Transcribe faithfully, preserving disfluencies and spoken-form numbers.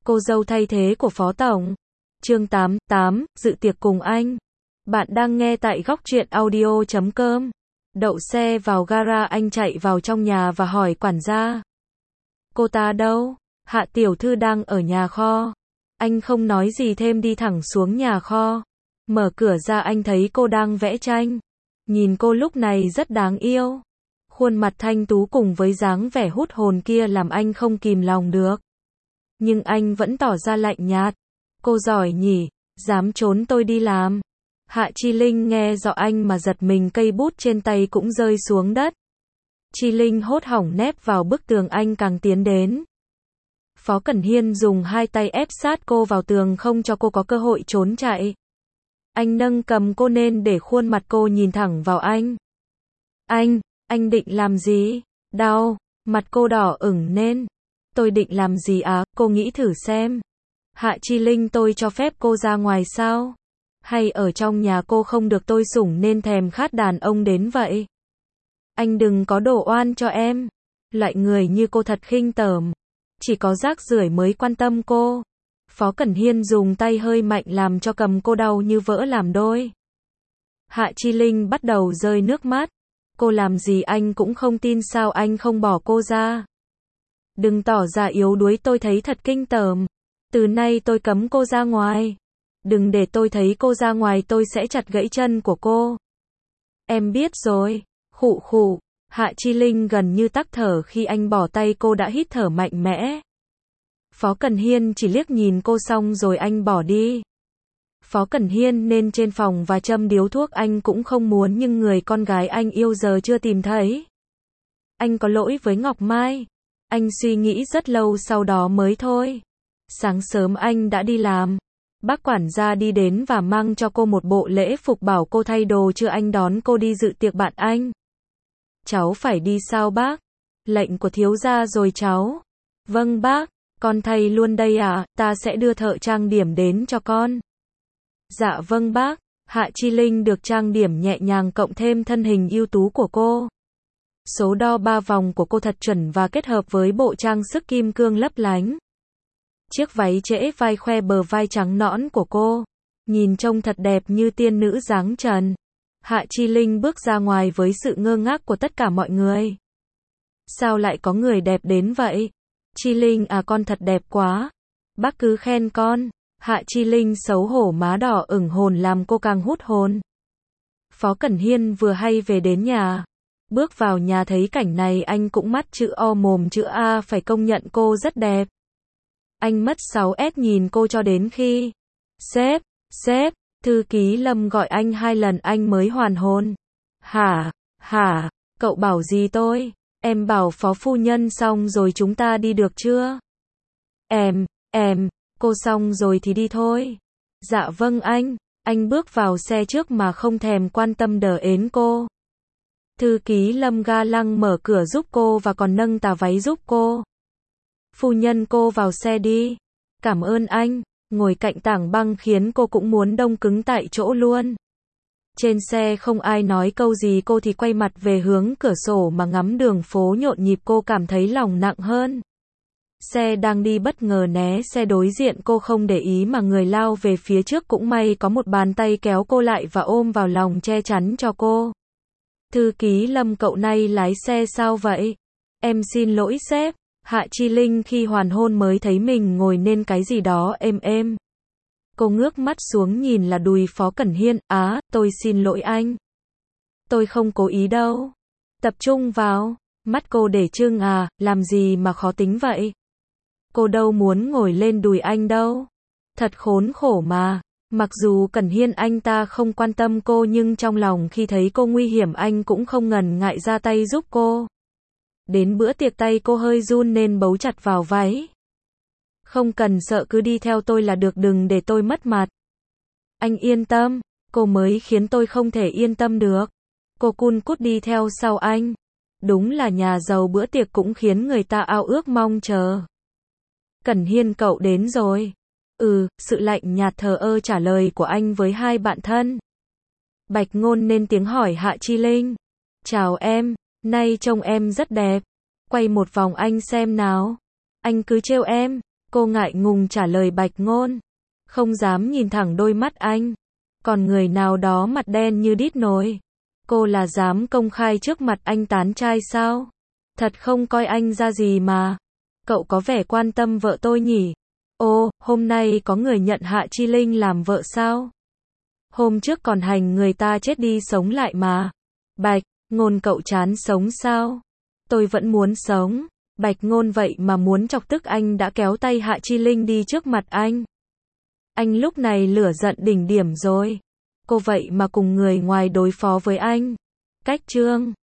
Cô dâu thay thế của Phó Tổng. Chương tám, tám, dự tiệc cùng anh. Bạn đang nghe tại góc truyện audio chấm com. Đậu xe vào gara, anh chạy vào trong nhà và hỏi quản gia. Cô ta đâu? Hạ tiểu thư đang ở nhà kho. Anh không nói gì thêm đi thẳng xuống nhà kho. Mở cửa ra anh thấy cô đang vẽ tranh. Nhìn cô lúc này rất đáng yêu. Khuôn mặt thanh tú cùng với dáng vẻ hút hồn kia làm anh không kìm lòng được. Nhưng anh vẫn tỏ ra lạnh nhạt. Cô giỏi nhỉ, dám trốn tôi đi làm. Hạ Chi Linh nghe rõ anh mà giật mình, cây bút trên tay cũng rơi xuống đất. Chi Linh hốt hoảng nép vào bức tường, anh càng tiến đến. Phó Cẩn Hiên dùng hai tay ép sát cô vào tường không cho cô có cơ hội trốn chạy. Anh nâng cầm cô lên để khuôn mặt cô nhìn thẳng vào anh. Anh, anh định làm gì? Đau, mặt cô đỏ ửng lên. Tôi định làm gì á, cô nghĩ thử xem. Hạ Chi Linh, tôi cho phép cô ra ngoài sao? Hay ở trong nhà cô không được tôi sủng nên thèm khát đàn ông đến vậy? Anh đừng có đổ oan cho em. Loại người như cô thật khinh tởm. Chỉ có rác rưởi mới quan tâm cô. Phó Cẩn Hiên dùng tay hơi mạnh làm cho cầm cô đau như vỡ làm đôi. Hạ Chi Linh bắt đầu rơi nước mắt. Cô làm gì anh cũng không tin, sao anh không bỏ cô ra? Đừng tỏ ra yếu đuối, tôi thấy thật kinh tởm. Từ nay tôi cấm cô ra ngoài. Đừng để tôi thấy cô ra ngoài, tôi sẽ chặt gãy chân của cô. Em biết rồi. Khụ khụ. Hạ Chi Linh gần như tắc thở khi anh bỏ tay cô, đã hít thở mạnh mẽ. Phó Cẩn Hiên chỉ liếc nhìn cô xong rồi anh bỏ đi. Phó Cẩn Hiên nên trên phòng và châm điếu thuốc, anh cũng không muốn, nhưng người con gái anh yêu giờ chưa tìm thấy. Anh có lỗi với Ngọc Mai. Anh suy nghĩ rất lâu sau đó mới thôi. Sáng sớm anh đã đi làm. Bác quản gia đi đến và mang cho cô một bộ lễ phục, bảo cô thay đồ chưa anh đón cô đi dự tiệc bạn anh. Cháu phải đi sao bác? Lệnh của thiếu gia rồi cháu. Vâng bác, con thay luôn đây à, ta sẽ đưa thợ trang điểm đến cho con. Dạ vâng bác. Hạ Chi Linh được trang điểm nhẹ nhàng cộng thêm thân hình ưu tú của cô. Số đo ba vòng của cô thật chuẩn và kết hợp với bộ trang sức kim cương lấp lánh. Chiếc váy trễ vai khoe bờ vai trắng nõn của cô. Nhìn trông thật đẹp như tiên nữ dáng trần. Hạ Chi Linh bước ra ngoài với sự ngơ ngác của tất cả mọi người. Sao lại có người đẹp đến vậy? Chi Linh à, con thật đẹp quá. Bác cứ khen con. Hạ Chi Linh xấu hổ, má đỏ ửng hồn làm cô càng hút hồn. Phó Cẩn Hiên vừa hay về đến nhà. Bước vào nhà thấy cảnh này anh cũng mắt chữ O mồm chữ A, phải công nhận cô rất đẹp. Anh mất sáu S nhìn cô cho đến khi Sếp, sếp, thư ký Lâm gọi anh hai lần anh mới hoàn hồn. Hả, hả, cậu bảo gì tôi? Em bảo phó phu nhân xong rồi chúng ta đi được chưa? Em, em, cô xong rồi thì đi thôi. Dạ vâng anh. Anh bước vào xe trước mà không thèm quan tâm đờ ến cô. Thư ký Lâm ga lăng mở cửa giúp cô và còn nâng tà váy giúp cô. Phu nhân, cô vào xe đi. Cảm ơn anh. Ngồi cạnh tảng băng khiến cô cũng muốn đông cứng tại chỗ luôn. Trên xe không ai nói câu gì, cô thì quay mặt về hướng cửa sổ mà ngắm đường phố nhộn nhịp, cô cảm thấy lòng nặng hơn. Xe đang đi bất ngờ né xe đối diện, cô không để ý mà người lao về phía trước, cũng may có một bàn tay kéo cô lại và ôm vào lòng che chắn cho cô. Thư ký Lâm, cậu nay lái xe sao vậy? Em xin lỗi sếp. Hạ Chi Linh khi hoàn hôn mới thấy mình ngồi nên cái gì đó êm êm. Cô ngước mắt xuống nhìn là đùi Phó Cẩn Hiên. Á, tôi xin lỗi anh. Tôi không cố ý đâu. Tập trung vào. Mắt cô để trưng à, làm gì mà khó tính vậy? Cô đâu muốn ngồi lên đùi anh đâu. Thật khốn khổ mà. Mặc dù Cẩn Hiên anh ta không quan tâm cô, nhưng trong lòng khi thấy cô nguy hiểm anh cũng không ngần ngại ra tay giúp cô. Đến bữa tiệc tay cô hơi run nên bấu chặt vào váy. Không cần sợ, cứ đi theo tôi là được, đừng để tôi mất mặt. Anh yên tâm, cô mới khiến tôi không thể yên tâm được. Cô cun cút đi theo sau anh. Đúng là nhà giàu, bữa tiệc cũng khiến người ta ao ước mong chờ. Cẩn Hiên, cậu đến rồi. Ừ, sự lạnh nhạt thờ ơ trả lời của anh với hai bạn thân. Bạch Ngôn nên tiếng hỏi Hạ Chi Linh. Chào em, nay trông em rất đẹp. Quay một vòng anh xem nào. Anh cứ trêu em. Cô ngại ngùng trả lời Bạch Ngôn. Không dám nhìn thẳng đôi mắt anh. Còn người nào đó mặt đen như đít nồi. Cô là dám công khai trước mặt anh tán trai sao? Thật không coi anh ra gì mà. Cậu có vẻ quan tâm vợ tôi nhỉ? Ô, hôm nay có người nhận Hạ Chi Linh làm vợ sao? Hôm trước còn hành người ta chết đi sống lại mà. Bạch Ngôn, cậu chán sống sao? Tôi vẫn muốn sống. Bạch Ngôn vậy mà muốn chọc tức anh đã kéo tay Hạ Chi Linh đi trước mặt anh. Anh lúc này lửa giận đỉnh điểm rồi. Cô vậy mà cùng người ngoài đối phó với anh. Cách chương